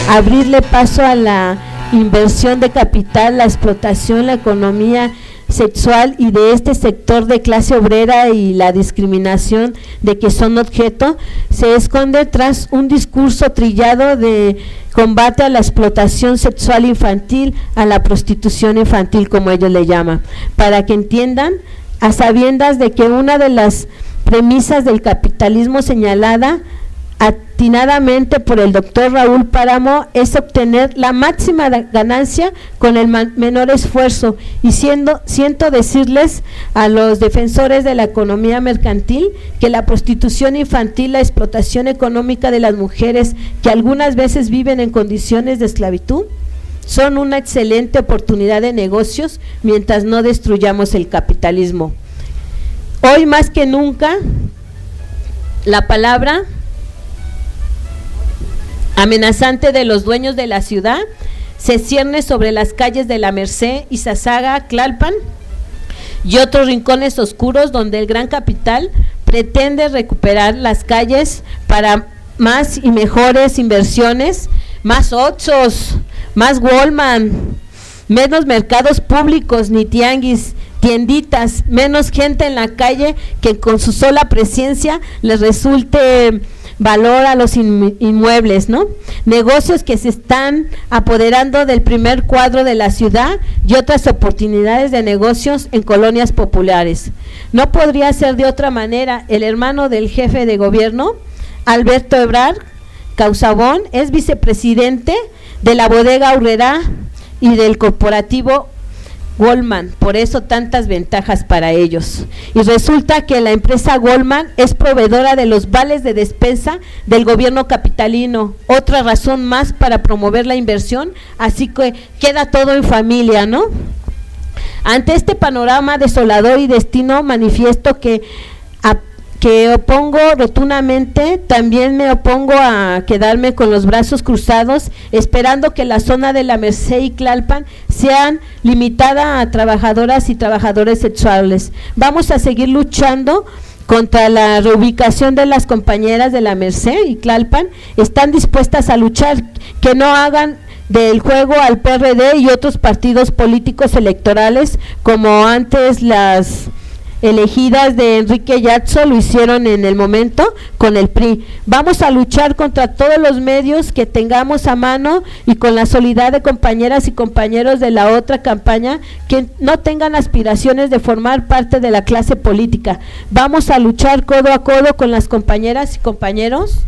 abrirle paso a la inversión de capital, la explotación, la economía sexual y de este sector de clase obrera y la discriminación de que son objeto, se esconde tras un discurso trillado de combate a la explotación sexual infantil, a la prostitución infantil, como ellos le llaman, para que entiendan, a sabiendas de que una de las premisas del capitalismo señalada atinadamente por el doctor Raúl Páramo es obtener la máxima ganancia con el menor esfuerzo, y siento decirles a los defensores de la economía mercantil que la prostitución infantil, la explotación económica de las mujeres que algunas veces viven en condiciones de esclavitud, son una excelente oportunidad de negocios mientras no destruyamos el capitalismo. Hoy más que nunca, la palabra amenazante de los dueños de la ciudad se cierne sobre las calles de La Merced, Izazaga, Tlalpan y otros rincones oscuros donde el gran capital pretende recuperar las calles para más y mejores inversiones, más Oxxos, más Walmart, menos mercados públicos ni tianguis, tienditas, menos gente en la calle que con su sola presencia les resulte valor a los inmuebles, ¿no? Negocios que se están apoderando del primer cuadro de la ciudad y otras oportunidades de negocios en colonias populares. No podría ser de otra manera. El hermano del jefe de gobierno, Alberto Ebrard Causabón, es vicepresidente de la bodega Aurrerá y del corporativo Walmart, por eso tantas ventajas para ellos. Y resulta que la empresa Walmart es proveedora de los vales de despensa del gobierno capitalino, otra razón más para promover la inversión, así que queda todo en familia, ¿no? Ante este panorama desolador y destino, manifiesto que opongo rotundamente. También me opongo a quedarme con los brazos cruzados esperando que la zona de La Merced y Tlalpan sean limitada a trabajadoras y trabajadores sexuales. Vamos a seguir luchando contra la reubicación de las compañeras de La Merced y Tlalpan. Están dispuestas a luchar, que no hagan del juego al PRD y otros partidos políticos electorales como antes las elegidas de Enrique Yatso lo hicieron en el momento con el PRI. Vamos a luchar contra todos los medios que tengamos a mano y con la solidaridad de compañeras y compañeros de la otra campaña que no tengan aspiraciones de formar parte de la clase política. Vamos a luchar codo a codo con las compañeras y compañeros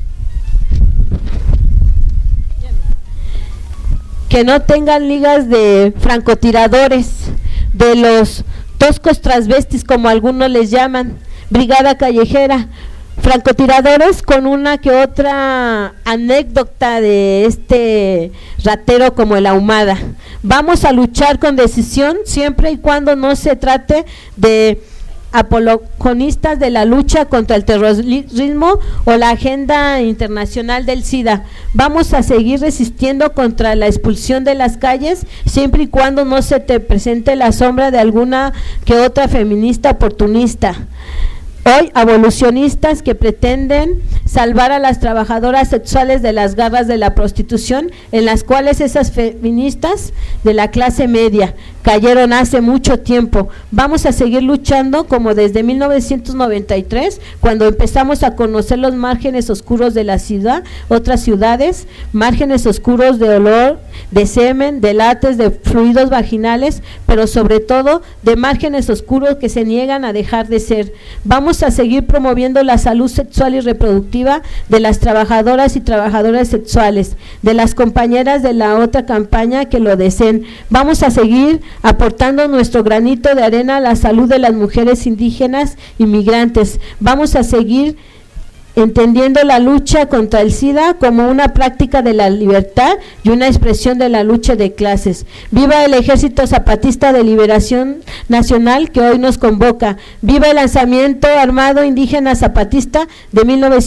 que no tengan ligas de francotiradores, de los toscos transvestis, como algunos les llaman, brigada callejera, francotiradores con una que otra anécdota de este ratero como el Ahumada. Vamos a luchar con decisión siempre y cuando no se trate de apologistas de la lucha contra el terrorismo o la agenda internacional del SIDA. Vamos a seguir resistiendo contra la expulsión de las calles siempre y cuando no se te presente la sombra de alguna que otra feminista oportunista. Hoy abolicionistas que pretenden salvar a las trabajadoras sexuales de las garras de la prostitución, en las cuales esas feministas de la clase media cayeron hace mucho tiempo. Vamos a seguir luchando como desde 1993, cuando empezamos a conocer los márgenes oscuros de la ciudad, otras ciudades, márgenes oscuros de olor, de semen, de látex, de fluidos vaginales, pero sobre todo de márgenes oscuros que se niegan a dejar de ser. Vamos a seguir promoviendo la salud sexual y reproductiva de las trabajadoras y trabajadores sexuales, de las compañeras de la otra campaña que lo deseen. Vamos a seguir aportando nuestro granito de arena a la salud de las mujeres indígenas y migrantes. Vamos a seguir entendiendo la lucha contra el SIDA como una práctica de la libertad y una expresión de la lucha de clases. Viva el Ejército Zapatista de Liberación Nacional que hoy nos convoca. Viva el lanzamiento armado indígena zapatista de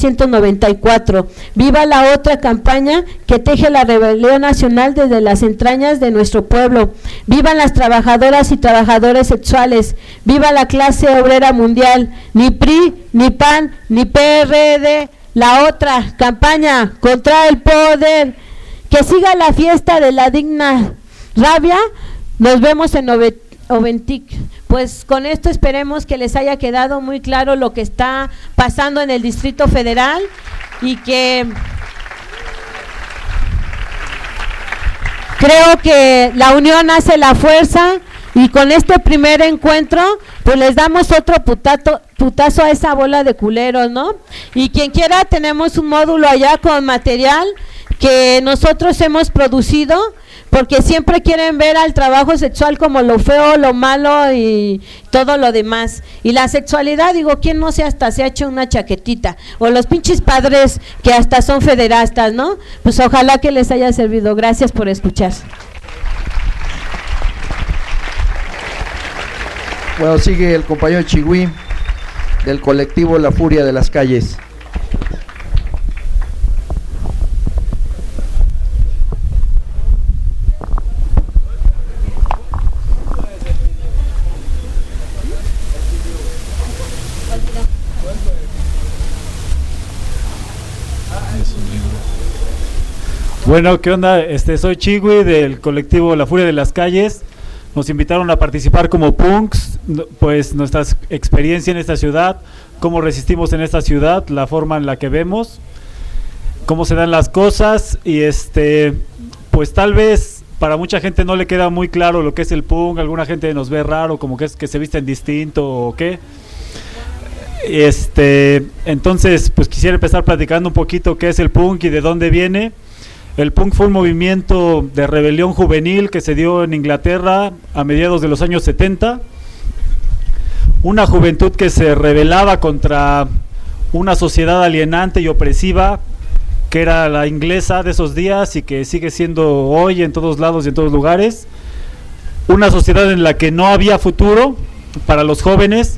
1994. Viva la otra campaña que teje la rebelión nacional desde las entrañas de nuestro pueblo. Vivan las trabajadoras y trabajadores sexuales. Viva la clase obrera mundial. Ni PRI, ni PAN, ni PRD, la otra campaña contra el poder, Que siga la fiesta de la digna rabia. Nos vemos en Oventic. Pues con esto esperemos que les haya quedado muy claro lo que está pasando en el Distrito Federal y que creo que la unión hace la fuerza, y con este primer encuentro pues les damos otro putazo a esa bola de culeros, ¿no? Y quien quiera, tenemos un módulo allá con material que nosotros hemos producido, porque siempre quieren ver al trabajo sexual como lo feo, lo malo y todo lo demás. Y la sexualidad, digo, ¿quién no se hasta se ha hecho una chaquetita? O los pinches padres que hasta son federastas, ¿no? Pues ojalá que les haya servido. Gracias por escuchar. Bueno, sigue el compañero Chigüí del colectivo La Furia de las Calles. Bueno, ¿qué onda? Soy Chigüí del colectivo La Furia de las Calles. Nos invitaron a participar como punks, pues nuestra experiencia en esta ciudad, cómo resistimos en esta ciudad, la forma en la que vemos, cómo se dan las cosas, y pues tal vez para mucha gente no le queda muy claro lo que es el punk. Alguna gente nos ve raro, como que es que se visten distinto o qué. Entonces pues quisiera empezar platicando un poquito qué es el punk y de dónde viene. El punk fue un movimiento de rebelión juvenil que se dio en Inglaterra a mediados de los años 70. Una juventud que se rebelaba contra una sociedad alienante y opresiva que era la inglesa de esos días y que sigue siendo hoy en todos lados y en todos lugares. Una sociedad en la que no había futuro para los jóvenes.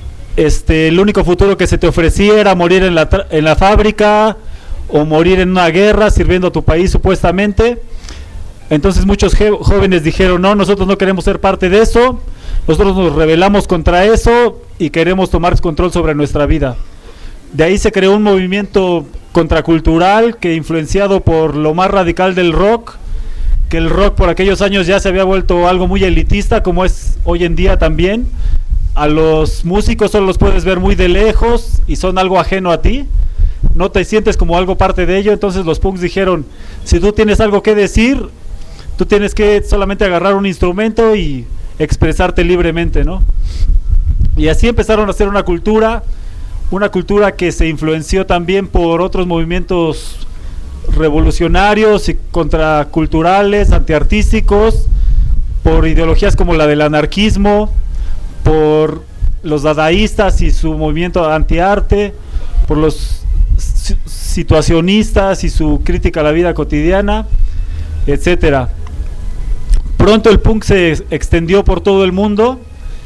El único futuro que se te ofrecía era morir en la fábrica, o morir en una guerra sirviendo a tu país supuestamente. Entonces muchos jóvenes dijeron, no, nosotros no queremos ser parte de eso, nosotros nos rebelamos contra eso y queremos tomar control sobre nuestra vida. De ahí se creó un movimiento contracultural que, influenciado por lo más radical del rock, que el rock por aquellos años ya se había vuelto algo muy elitista, como es hoy en día también. A los músicos solo los puedes ver muy de lejos y son algo ajeno a ti, no te sientes como algo parte de ello. Entonces los punks dijeron, si tú tienes algo que decir, tú tienes que solamente agarrar un instrumento y expresarte libremente, ¿no? Y así empezaron a hacer una cultura que se influenció también por otros movimientos revolucionarios y contraculturales, antiartísticos, por ideologías como la del anarquismo, por los dadaístas y su movimiento antiarte, por los situacionistas y su crítica a la vida cotidiana, etcétera. Pronto el punk se extendió por todo el mundo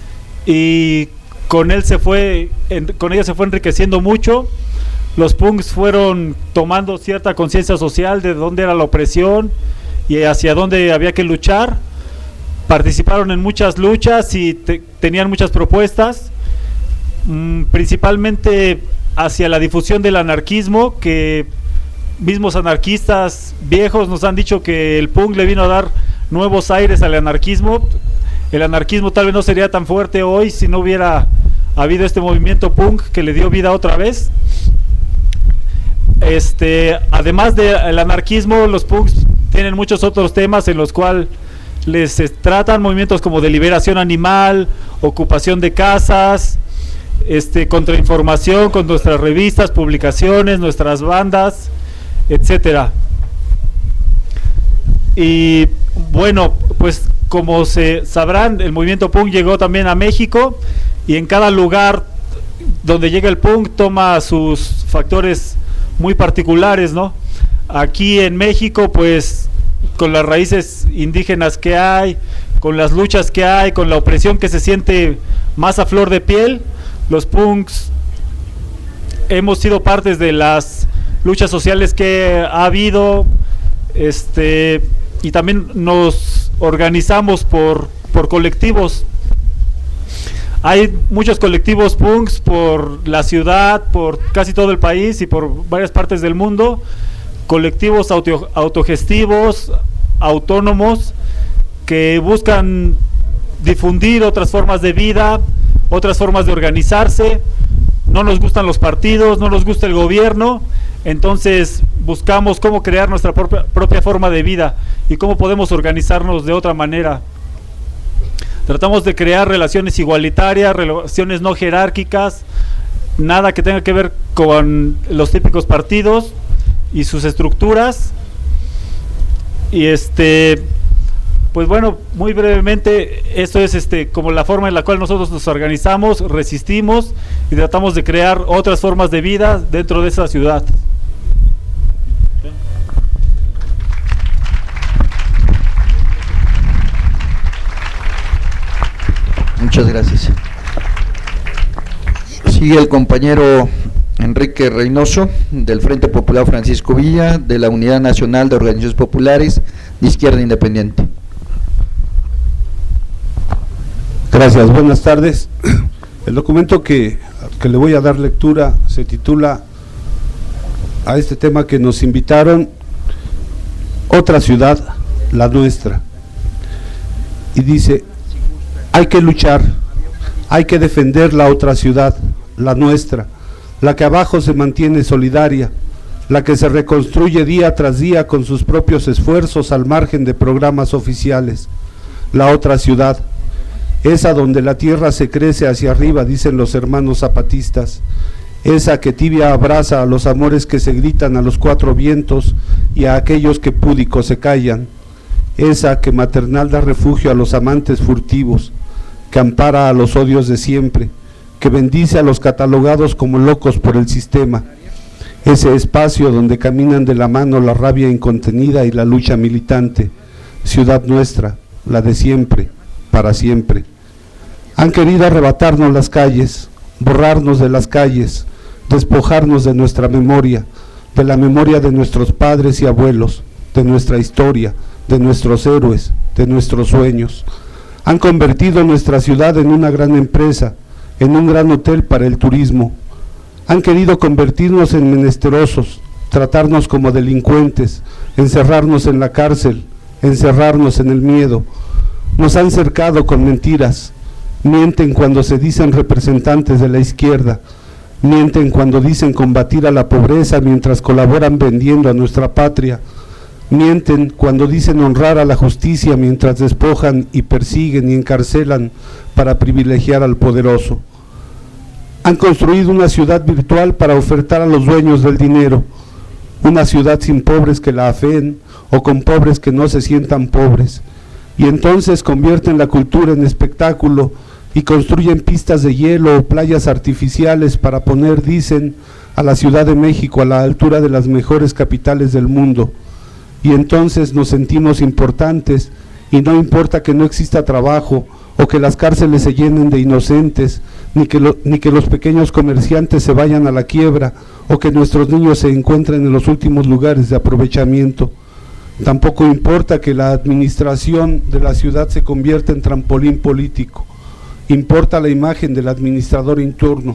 y con ella se fue enriqueciendo mucho. Los punks fueron tomando cierta conciencia social de dónde era la opresión y hacia dónde había que luchar. Participaron en muchas luchas y tenían muchas propuestas, principalmente hacia la difusión del anarquismo, que mismos anarquistas viejos nos han dicho que el punk le vino a dar nuevos aires al anarquismo. El anarquismo tal vez no sería tan fuerte hoy si no hubiera habido este movimiento punk que le dio vida otra vez. Además del anarquismo, los punks tienen muchos otros temas en los cuales les tratan movimientos como de liberación animal, ocupación de casas, contrainformación con nuestras revistas, publicaciones, nuestras bandas, etcétera. Y bueno, pues como se sabrán, el movimiento punk llegó también a México, y en cada lugar donde llega el punk toma sus factores muy particulares, ¿no? Aquí en México, pues con las raíces indígenas que hay, con las luchas que hay, con la opresión que se siente más a flor de piel, los punks hemos sido partes de las luchas sociales que ha habido, y también nos organizamos por colectivos. Hay muchos colectivos punks por la ciudad, por casi todo el país y por varias partes del mundo, colectivos autogestivos, autónomos, que buscan difundir otras formas de vida, otras formas de organizarse. No nos gustan los partidos, no nos gusta el gobierno, entonces buscamos cómo crear nuestra propia forma de vida y cómo podemos organizarnos de otra manera. Tratamos de crear relaciones igualitarias, relaciones no jerárquicas, nada que tenga que ver con los típicos partidos y sus estructuras. Y pues bueno, muy brevemente, esto es como la forma en la cual nosotros nos organizamos, resistimos y tratamos de crear otras formas de vida dentro de esa ciudad. Muchas gracias. Sigue el compañero Enrique Reynoso, del Frente Popular Francisco Villa, de la Unidad Nacional de Organizaciones Populares de Izquierda Independiente. Gracias, buenas tardes. El documento que le voy a dar lectura se titula a este tema que nos invitaron, Otra ciudad, la nuestra. Y dice: hay que luchar, hay que defender la otra ciudad, la nuestra, la que abajo se mantiene solidaria, la que se reconstruye día tras día con sus propios esfuerzos al margen de programas oficiales. La otra ciudad, esa donde la tierra se crece hacia arriba, dicen los hermanos zapatistas, esa que tibia abraza a los amores que se gritan a los cuatro vientos y a aquellos que púdicos se callan, esa que maternal da refugio a los amantes furtivos, que ampara a los odios de siempre, que bendice a los catalogados como locos por el sistema, ese espacio donde caminan de la mano la rabia incontenida y la lucha militante, ciudad nuestra, la de siempre, para siempre. Han querido arrebatarnos las calles, borrarnos de las calles, despojarnos de nuestra memoria, de la memoria de nuestros padres y abuelos, de nuestra historia, de nuestros héroes, de nuestros sueños. Han convertido nuestra ciudad en una gran empresa, en un gran hotel para el turismo. Han querido convertirnos en menesterosos, tratarnos como delincuentes, encerrarnos en la cárcel, encerrarnos en el miedo. Nos han cercado con mentiras, mienten cuando se dicen representantes de la izquierda, mienten cuando dicen combatir a la pobreza mientras colaboran vendiendo a nuestra patria, mienten cuando dicen honrar a la justicia mientras despojan y persiguen y encarcelan para privilegiar al poderoso. Han construido una ciudad virtual para ofertar a los dueños del dinero, una ciudad sin pobres que la afeen o con pobres que no se sientan pobres, y entonces convierten la cultura en espectáculo y construyen pistas de hielo o playas artificiales para poner, dicen, a la Ciudad de México a la altura de las mejores capitales del mundo. Y entonces nos sentimos importantes y no importa que no exista trabajo o que las cárceles se llenen de inocentes, ni que los pequeños comerciantes se vayan a la quiebra o que nuestros niños se encuentren en los últimos lugares de aprovechamiento. Tampoco importa que la administración de la ciudad se convierta en trampolín político. Importa la imagen del administrador en turno.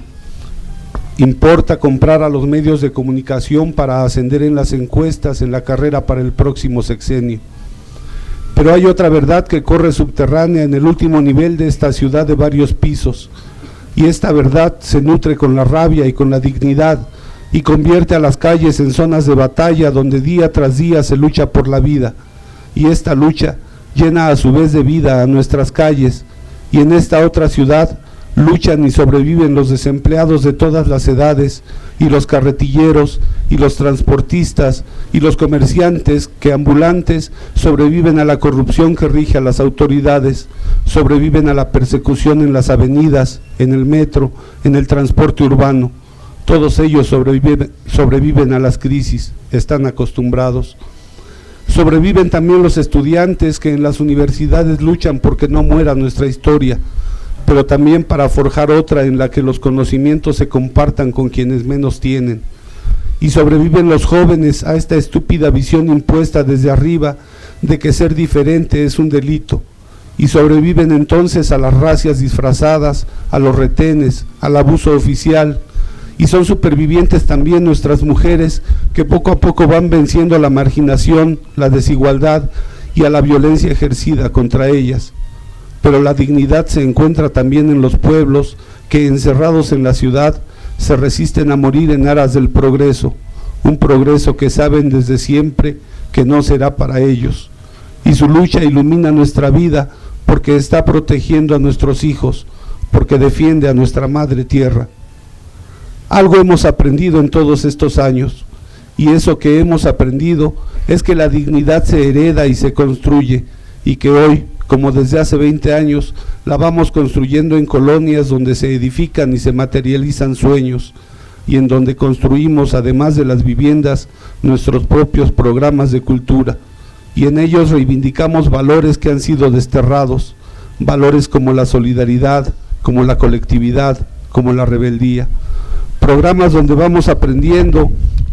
Importa comprar a los medios de comunicación para ascender en las encuestas en la carrera para el próximo sexenio. Pero hay otra verdad que corre subterránea en el último nivel de esta ciudad de varios pisos, y esta verdad se nutre con la rabia y con la dignidad, y convierte a las calles en zonas de batalla donde día tras día se lucha por la vida, y esta lucha llena a su vez de vida a nuestras calles, y en esta otra ciudad luchan y sobreviven los desempleados de todas las edades, y los carretilleros, y los transportistas, y los comerciantes que ambulantes sobreviven a la corrupción que rige a las autoridades, sobreviven a la persecución en las avenidas, en el metro, en el transporte urbano. Todos ellos sobreviven a las crisis, están acostumbrados. Sobreviven también los estudiantes que en las universidades luchan porque no muera nuestra historia, pero también para forjar otra en la que los conocimientos se compartan con quienes menos tienen. Y sobreviven los jóvenes a esta estúpida visión impuesta desde arriba de que ser diferente es un delito, y sobreviven entonces a las racias disfrazadas, a los retenes, al abuso oficial, Y son supervivientes también nuestras mujeres, que poco a poco van venciendo a la marginación, la desigualdad y a la violencia ejercida contra ellas. Pero la dignidad se encuentra también en los pueblos que, encerrados en la ciudad, se resisten a morir en aras del progreso, un progreso que saben desde siempre que no será para ellos. Y su lucha ilumina nuestra vida porque está protegiendo a nuestros hijos, porque defiende a nuestra madre tierra. Algo hemos aprendido en todos estos años, y eso que hemos aprendido es que la dignidad se hereda y se construye, y que hoy, como desde hace 20 años, la vamos construyendo en colonias donde se edifican y se materializan sueños, y en donde construimos, además de las viviendas, nuestros propios programas de cultura, y en ellos reivindicamos valores que han sido desterrados, valores como la solidaridad, como la colectividad, como la rebeldía. Programas donde vamos aprendiendo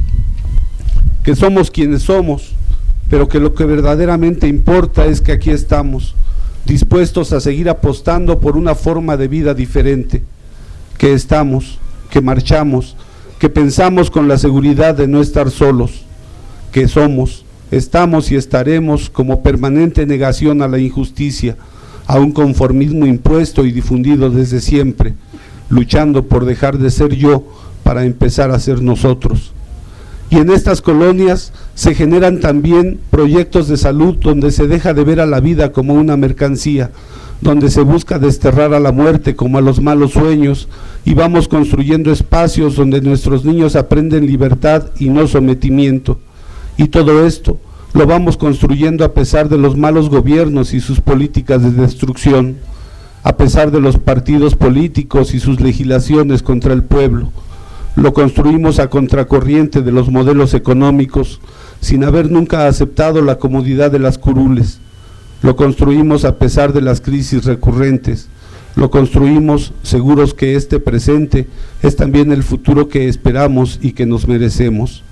que somos quienes somos, pero que lo que verdaderamente importa es que aquí estamos, dispuestos a seguir apostando por una forma de vida diferente, que estamos, que marchamos, que pensamos con la seguridad de no estar solos, que somos, estamos y estaremos como permanente negación a la injusticia, a un conformismo impuesto y difundido desde siempre, luchando por dejar de ser yo para empezar a ser nosotros. Y en estas colonias se generan también proyectos de salud donde se deja de ver a la vida como una mercancía, donde se busca desterrar a la muerte como a los malos sueños, y vamos construyendo espacios donde nuestros niños aprenden libertad y no sometimiento. Y todo esto lo vamos construyendo a pesar de los malos gobiernos y sus políticas de destrucción, a pesar de los partidos políticos y sus legislaciones contra el pueblo. Lo construimos a contracorriente de los modelos económicos, sin haber nunca aceptado la comodidad de las curules. Lo construimos a pesar de las crisis recurrentes. Lo construimos seguros que este presente es también el futuro que esperamos y que nos merecemos.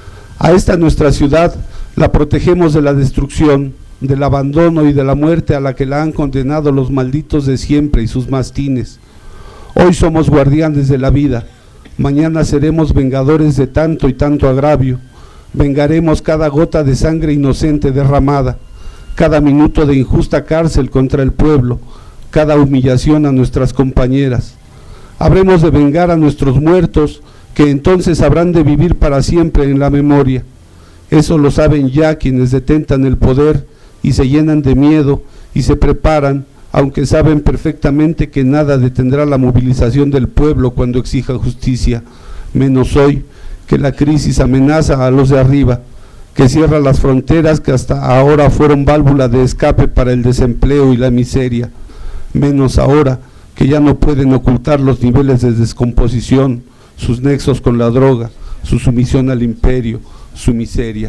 A esta nuestra ciudad la protegemos de la destrucción, del abandono y de la muerte a la que la han condenado los malditos de siempre y sus mastines. Hoy somos guardianes de la vida. Mañana seremos vengadores de tanto y tanto agravio. Vengaremos cada gota de sangre inocente derramada, cada minuto de injusta cárcel contra el pueblo, cada humillación a nuestras compañeras. Habremos de vengar a nuestros muertos, que entonces habrán de vivir para siempre en la memoria. Eso lo saben ya quienes detentan el poder y se llenan de miedo y se preparan, aunque saben perfectamente que nada detendrá la movilización del pueblo cuando exija justicia, menos hoy, que la crisis amenaza a los de arriba, que cierra las fronteras que hasta ahora fueron válvula de escape para el desempleo y la miseria, menos ahora que ya no pueden ocultar los niveles de descomposición, sus nexos con la droga, su sumisión al imperio, su miseria.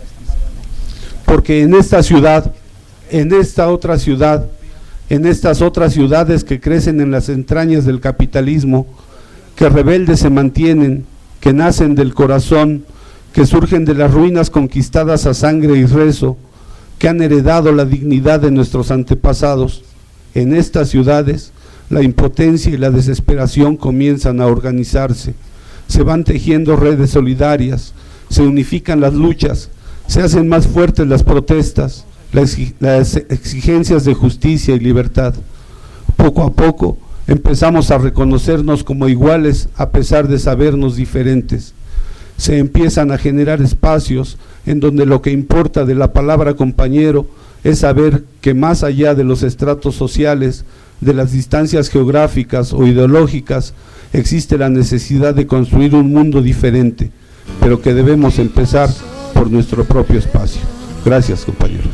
Porque en esta ciudad, en esta otra ciudad, en estas otras ciudades que crecen en las entrañas del capitalismo, que rebeldes se mantienen, que nacen del corazón, que surgen de las ruinas conquistadas a sangre y rezo, que han heredado la dignidad de nuestros antepasados, en estas ciudades la impotencia y la desesperación comienzan a organizarse, se van tejiendo redes solidarias, se unifican las luchas, se hacen más fuertes las protestas, las exigencias de justicia y libertad. Poco a poco empezamos a reconocernos como iguales a pesar de sabernos diferentes. Se empiezan a generar espacios en donde lo que importa de la palabra compañero es saber que más allá de los estratos sociales, de las distancias geográficas o ideológicas, existe la necesidad de construir un mundo diferente, pero que debemos empezar por nuestro propio espacio. Gracias, compañeros.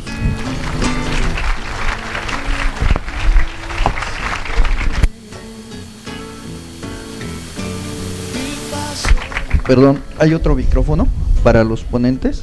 Perdón, ¿hay otro micrófono para los ponentes?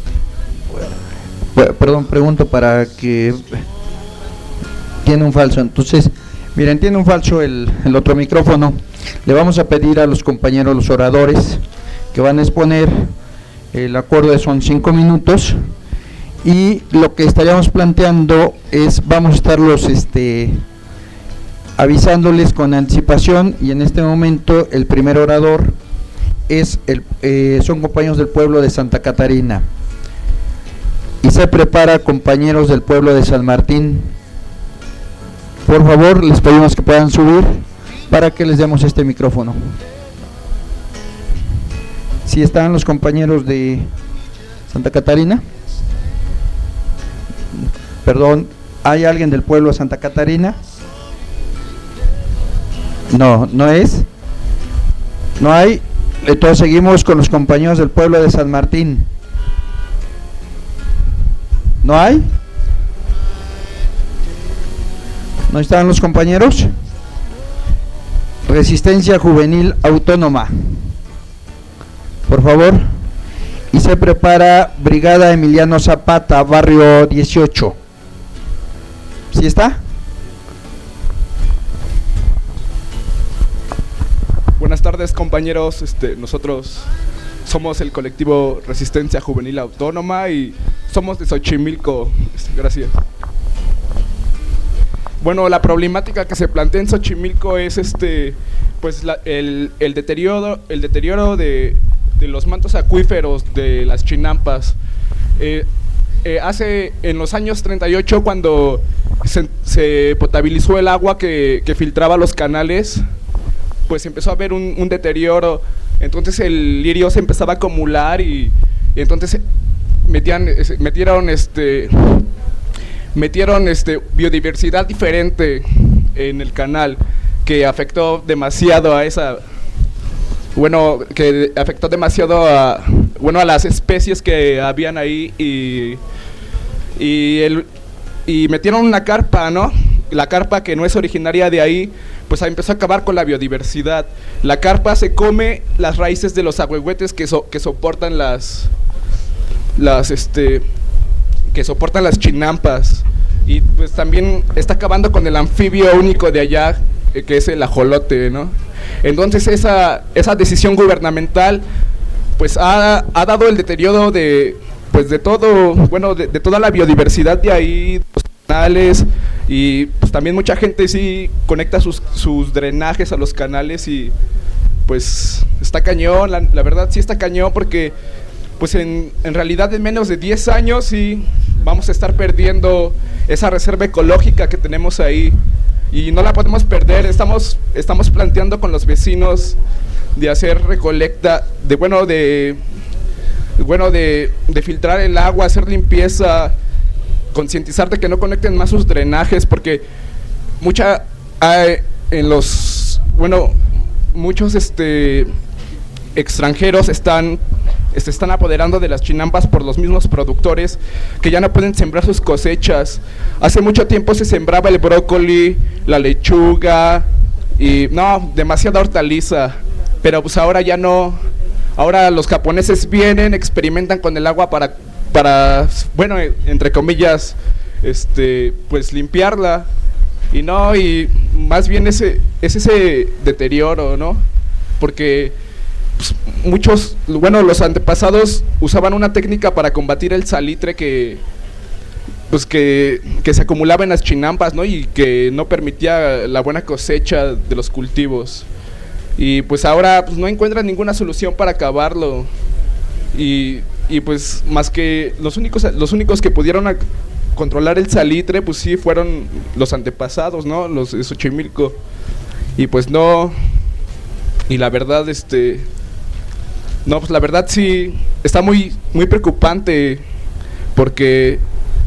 Perdón, pregunto para que... Tiene un falso, entonces, miren, tiene un falso el otro micrófono. Le vamos a pedir a los compañeros, los oradores, que van a exponer, el acuerdo son 5 minutos, y lo que estaríamos planteando es, vamos a estarlos avisándoles con anticipación, y en este momento el primer orador son compañeros del pueblo de Santa Catarina. Y se prepara compañeros del pueblo de San Martín. Por favor, les pedimos que puedan subir para que les demos este micrófono. Si están los compañeros de Santa Catarina. Perdón, ¿hay alguien del pueblo de Santa Catarina? No, no es. No hay. Entonces seguimos con los compañeros del pueblo de San Martín. ¿No hay? ¿No están los compañeros? Resistencia Juvenil Autónoma. Por favor. Y se prepara Brigada Emiliano Zapata, barrio 18. ¿Sí está? Buenas tardes, compañeros. Nosotros somos el colectivo Resistencia Juvenil Autónoma y somos de Xochimilco. Gracias. Bueno, la problemática que se plantea en Xochimilco es pues el deterioro de los mantos acuíferos de las Chinampas. Hace en los años 38, cuando se potabilizó el agua que filtraba los canales, pues empezó a haber un deterioro. Entonces el lirio se empezaba a acumular y entonces metieron biodiversidad diferente en el canal, que afectó demasiado a las especies que habían ahí y metieron una carpa, ¿no? La carpa, que no es originaria de ahí, pues empezó a acabar con la biodiversidad. La carpa se come las raíces de los ahuehuetes que soportan las chinampas, y pues también está acabando con el anfibio único de allá, que es el ajolote, ¿no? Entonces esa decisión gubernamental pues ha dado el deterioro de toda la biodiversidad de ahí, los canales, y pues también mucha gente sí conecta sus drenajes a los canales y pues está cañón, la verdad sí está cañón, porque pues en realidad en menos de 10 años sí vamos a estar perdiendo esa reserva ecológica que tenemos ahí y no la podemos perder. Estamos planteando con los vecinos de hacer recolecta, de filtrar el agua, hacer limpieza, concientizar de que no conecten más sus drenajes, porque muchos extranjeros se están apoderando de las chinampas por los mismos productores, que ya no pueden sembrar sus cosechas. Hace mucho tiempo se sembraba el brócoli, la lechuga y demasiada hortaliza, pero pues ahora ya no. Ahora los japoneses vienen, experimentan con el agua para entre comillas, pues limpiarla, y más bien ese deterioro, ¿no? Porque pues, los antepasados usaban una técnica para combatir el salitre que se acumulaba en las chinampas, ¿no? Y que no permitía la buena cosecha de los cultivos. Y pues ahora pues no encuentran ninguna solución para acabarlo. Y pues más que los únicos que pudieron controlar el salitre, pues sí fueron los antepasados, ¿no? Los de Xochimilco. Y pues no. Y la verdad, pues la verdad sí está muy, muy preocupante, porque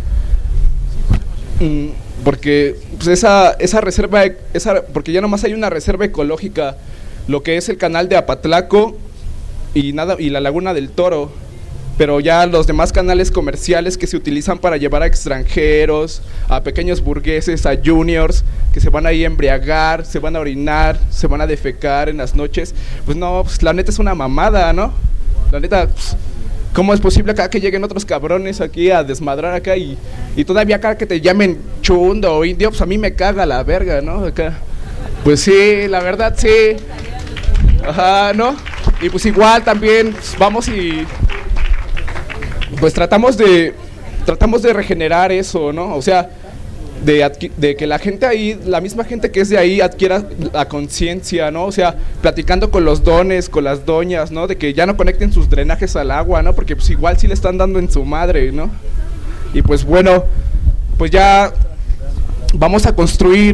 pues esa reserva, porque ya nomás hay una reserva ecológica, lo que es el canal de Apatlaco y la Laguna del Toro, pero ya los demás canales comerciales que se utilizan para llevar a extranjeros, a pequeños burgueses, a juniors, que se van ahí a embriagar, se van a orinar, se van a defecar en las noches, pues no, pues la neta es una mamada, ¿no? La neta, pues, ¿cómo es posible acá que lleguen otros cabrones aquí a desmadrar acá y todavía acá que te llamen chundo o indio? Pues a mí me caga la verga, ¿no? Acá, pues sí, la verdad sí. Ajá, ¿no? Y pues igual también pues, vamos y pues tratamos de regenerar eso, ¿no? O sea, de que la gente ahí, la misma gente que es de ahí, adquiera la conciencia, ¿no? O sea, platicando con los dones, con las doñas, ¿no? De que ya no conecten sus drenajes al agua, ¿no? Porque pues igual sí le están dando en su madre, ¿no? Y pues bueno, pues ya vamos a construir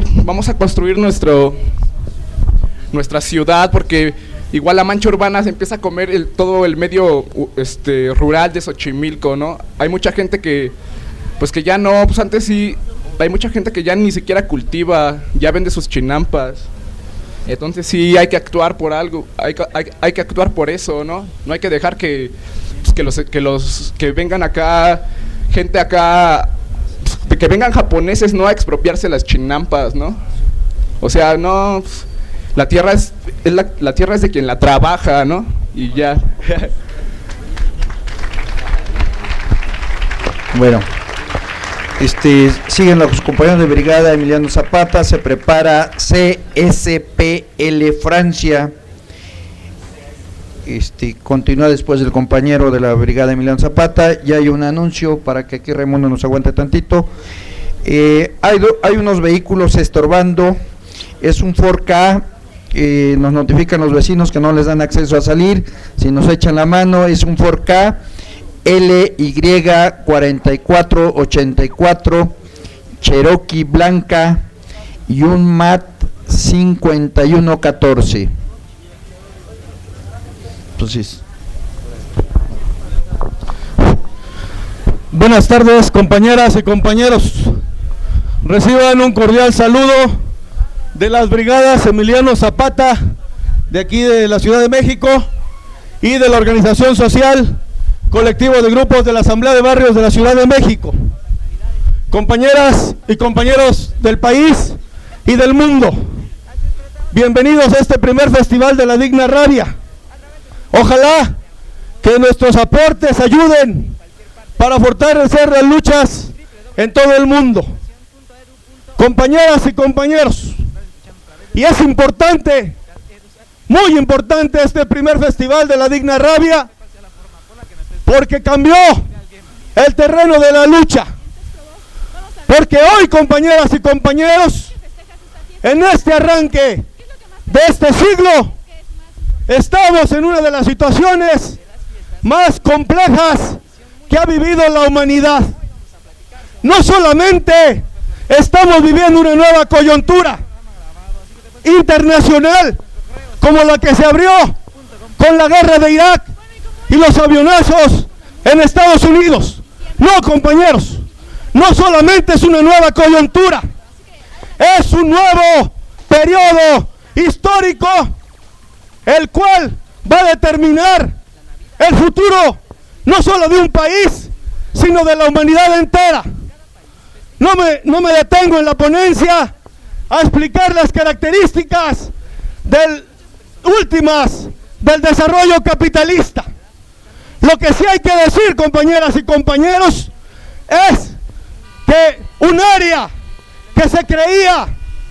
nuestra ciudad, porque igual la mancha urbana se empieza a comer todo el medio rural de Xochimilco, ¿no? Hay mucha gente que, pues que ya no, pues antes sí, hay mucha gente que ya ni siquiera cultiva, ya vende sus chinampas. Entonces sí hay que actuar por algo, hay que actuar por eso, ¿no? No hay que dejar que vengan acá, gente acá, que vengan japoneses, ¿no? A expropiarse las chinampas, ¿no? O sea, no, la tierra la tierra es de quien la trabaja, ¿no? Y ya. Bueno. Siguen los compañeros de brigada. Emiliano Zapata, se prepara CSPL Francia. Continúa después del compañero de la brigada Emiliano Zapata. Ya hay un anuncio para que aquí Raimundo nos aguante tantito. Hay unos vehículos estorbando. Es un 4K. Nos notifican los vecinos que no les dan acceso a salir. Si nos echan la mano, es un 4K. LY4484, Cherokee blanca y un MAT 5114. Entonces, buenas tardes, compañeras y compañeros. Reciban un cordial saludo de las brigadas Emiliano Zapata de aquí de la Ciudad de México y de la organización social Colectivo de Grupos de la Asamblea de Barrios de la Ciudad de México. Compañeras y compañeros del país y del mundo, bienvenidos a este primer Festival de la Digna Rabia. Ojalá que nuestros aportes ayuden para fortalecer las luchas en todo el mundo. Compañeras y compañeros, y es importante, muy importante este primer Festival de la Digna Rabia, porque cambió el terreno de la lucha, porque hoy, compañeras y compañeros, en este arranque de este siglo, estamos en una de las situaciones más complejas que ha vivido la humanidad. No solamente estamos viviendo una nueva coyuntura internacional, como la que se abrió con la guerra de Irak y los avionazos en Estados Unidos. No, compañeros, no solamente es una nueva coyuntura, es un nuevo periodo histórico, el cual va a determinar el futuro no solo de un país, sino de la humanidad entera. No me detengo en la ponencia a explicar las características últimas del desarrollo capitalista. Lo que sí hay que decir, compañeras y compañeros, es que un área que se creía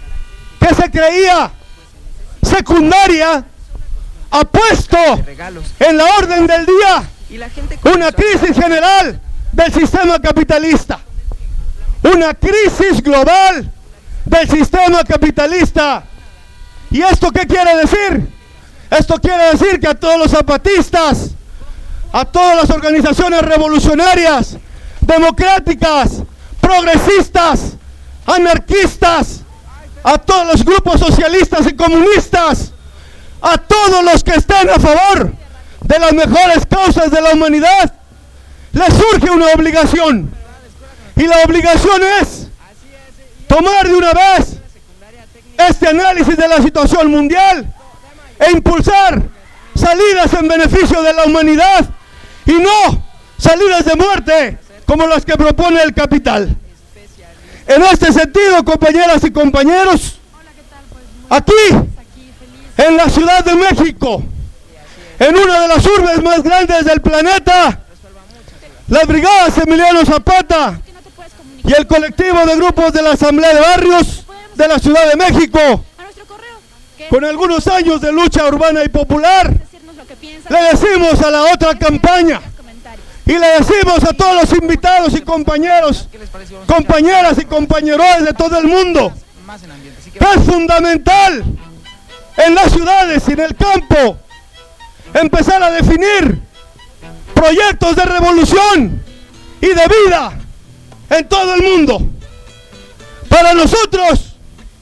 secundaria ha puesto en la orden del día una crisis general del sistema capitalista, una crisis global del sistema capitalista. ¿Y esto qué quiere decir? Esto quiere decir que a todos los zapatistas, a todas las organizaciones revolucionarias, democráticas, progresistas, anarquistas, a todos los grupos socialistas y comunistas, a todos los que estén a favor de las mejores causas de la humanidad, les surge una obligación. Y la obligación es tomar de una vez este análisis de la situación mundial e impulsar salidas en beneficio de la humanidad y no salidas de muerte como las que propone el capital. En este sentido, compañeras y compañeros, aquí en la Ciudad de México, en una de las urbes más grandes del planeta, las brigadas Emiliano Zapata y el colectivo de grupos de la Asamblea de Barrios de la Ciudad de México, con algunos años de lucha urbana y popular, le decimos a la otra campaña Y le decimos a todos los invitados y compañeros, compañeras y compañeros de todo el mundo, que es fundamental en las ciudades y en el campo empezar a definir proyectos de revolución y de vida en todo el mundo. Para nosotros,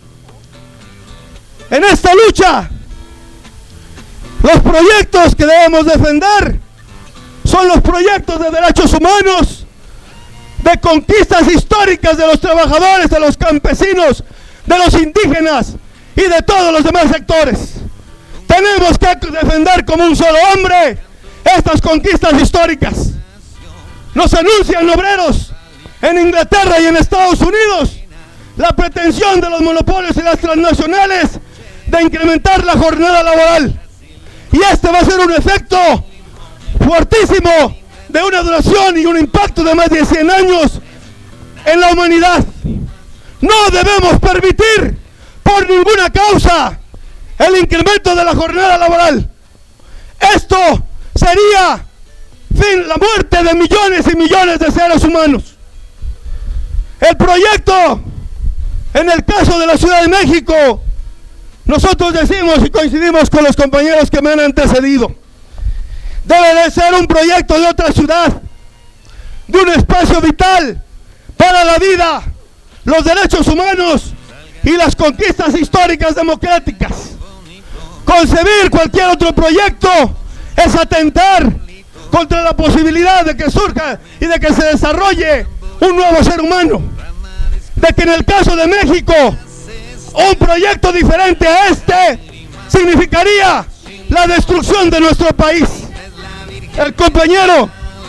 en esta lucha, los proyectos que debemos defender son los proyectos de derechos humanos, de conquistas históricas de los trabajadores, de los campesinos, de los indígenas y de todos los demás sectores. Tenemos que defender como un solo hombre estas conquistas históricas. Nos anuncian obreros en Inglaterra y en Estados Unidos la pretensión de los monopolios y las transnacionales de incrementar la jornada laboral. Y este va a ser un efecto fuertísimo de una duración y un impacto de más de 100 años en la humanidad. No debemos permitir por ninguna causa el incremento de la jornada laboral. Esto sería la muerte de millones y millones de seres humanos. El proyecto, en el caso de la Ciudad de México, nosotros decimos y coincidimos con los compañeros que me han antecedido, debe de ser un proyecto de otra ciudad, de un espacio vital para la vida, los derechos humanos y las conquistas históricas democráticas. Concebir cualquier otro proyecto es atentar contra la posibilidad de que surja y de que se desarrolle un nuevo ser humano. De que en el caso de México, un proyecto diferente a este significaría la destrucción de nuestro país. El compañero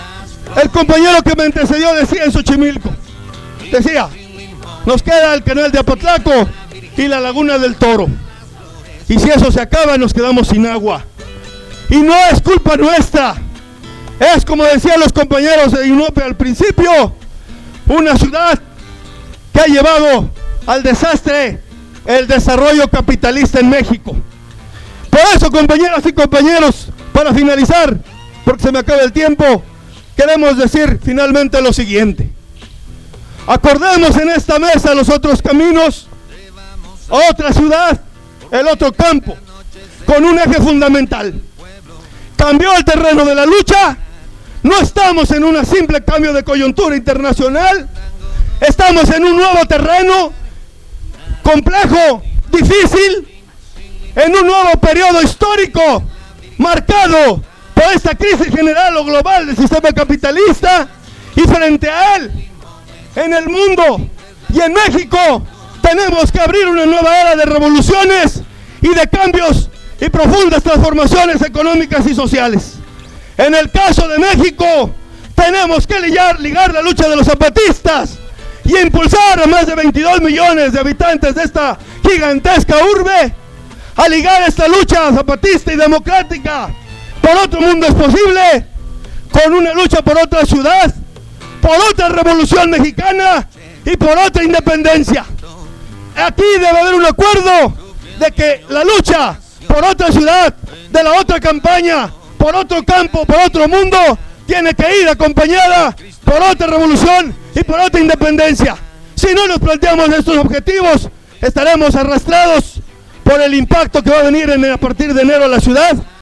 que me antecedió decía en Xochimilco, decía, nos queda el canal de Apatlaco y la laguna del Toro, y si eso se acaba nos quedamos sin agua. Y no es culpa nuestra, es como decían los compañeros de INOPE al principio, una ciudad que ha llevado al desastre el desarrollo capitalista en México. Por eso, compañeras y compañeros, para finalizar, porque se me acaba el tiempo, queremos decir finalmente lo siguiente: acordemos en esta mesa los otros caminos, otra ciudad, el otro campo, con un eje fundamental. Cambió el terreno de la lucha, no estamos en un simple cambio de coyuntura internacional, estamos en un nuevo terreno, complejo, difícil, en un nuevo periodo histórico, marcado por esta crisis general o global del sistema capitalista, y frente a él, en el mundo y en México, tenemos que abrir una nueva era de revoluciones y de cambios y profundas transformaciones económicas y sociales. En el caso de México, tenemos que ligar la lucha de los zapatistas y impulsar a más de 22 millones de habitantes de esta gigantesca urbe a ligar esta lucha zapatista y democrática por otro mundo es posible, con una lucha por otra ciudad, por otra revolución mexicana y por otra independencia. Aquí debe haber un acuerdo de que la lucha por otra ciudad, de la otra campaña, por otro campo, por otro mundo, tiene que ir acompañada por otra revolución y por otra independencia. Si no nos planteamos estos objetivos, estaremos arrastrados por el impacto que va a venir a partir de enero a la ciudad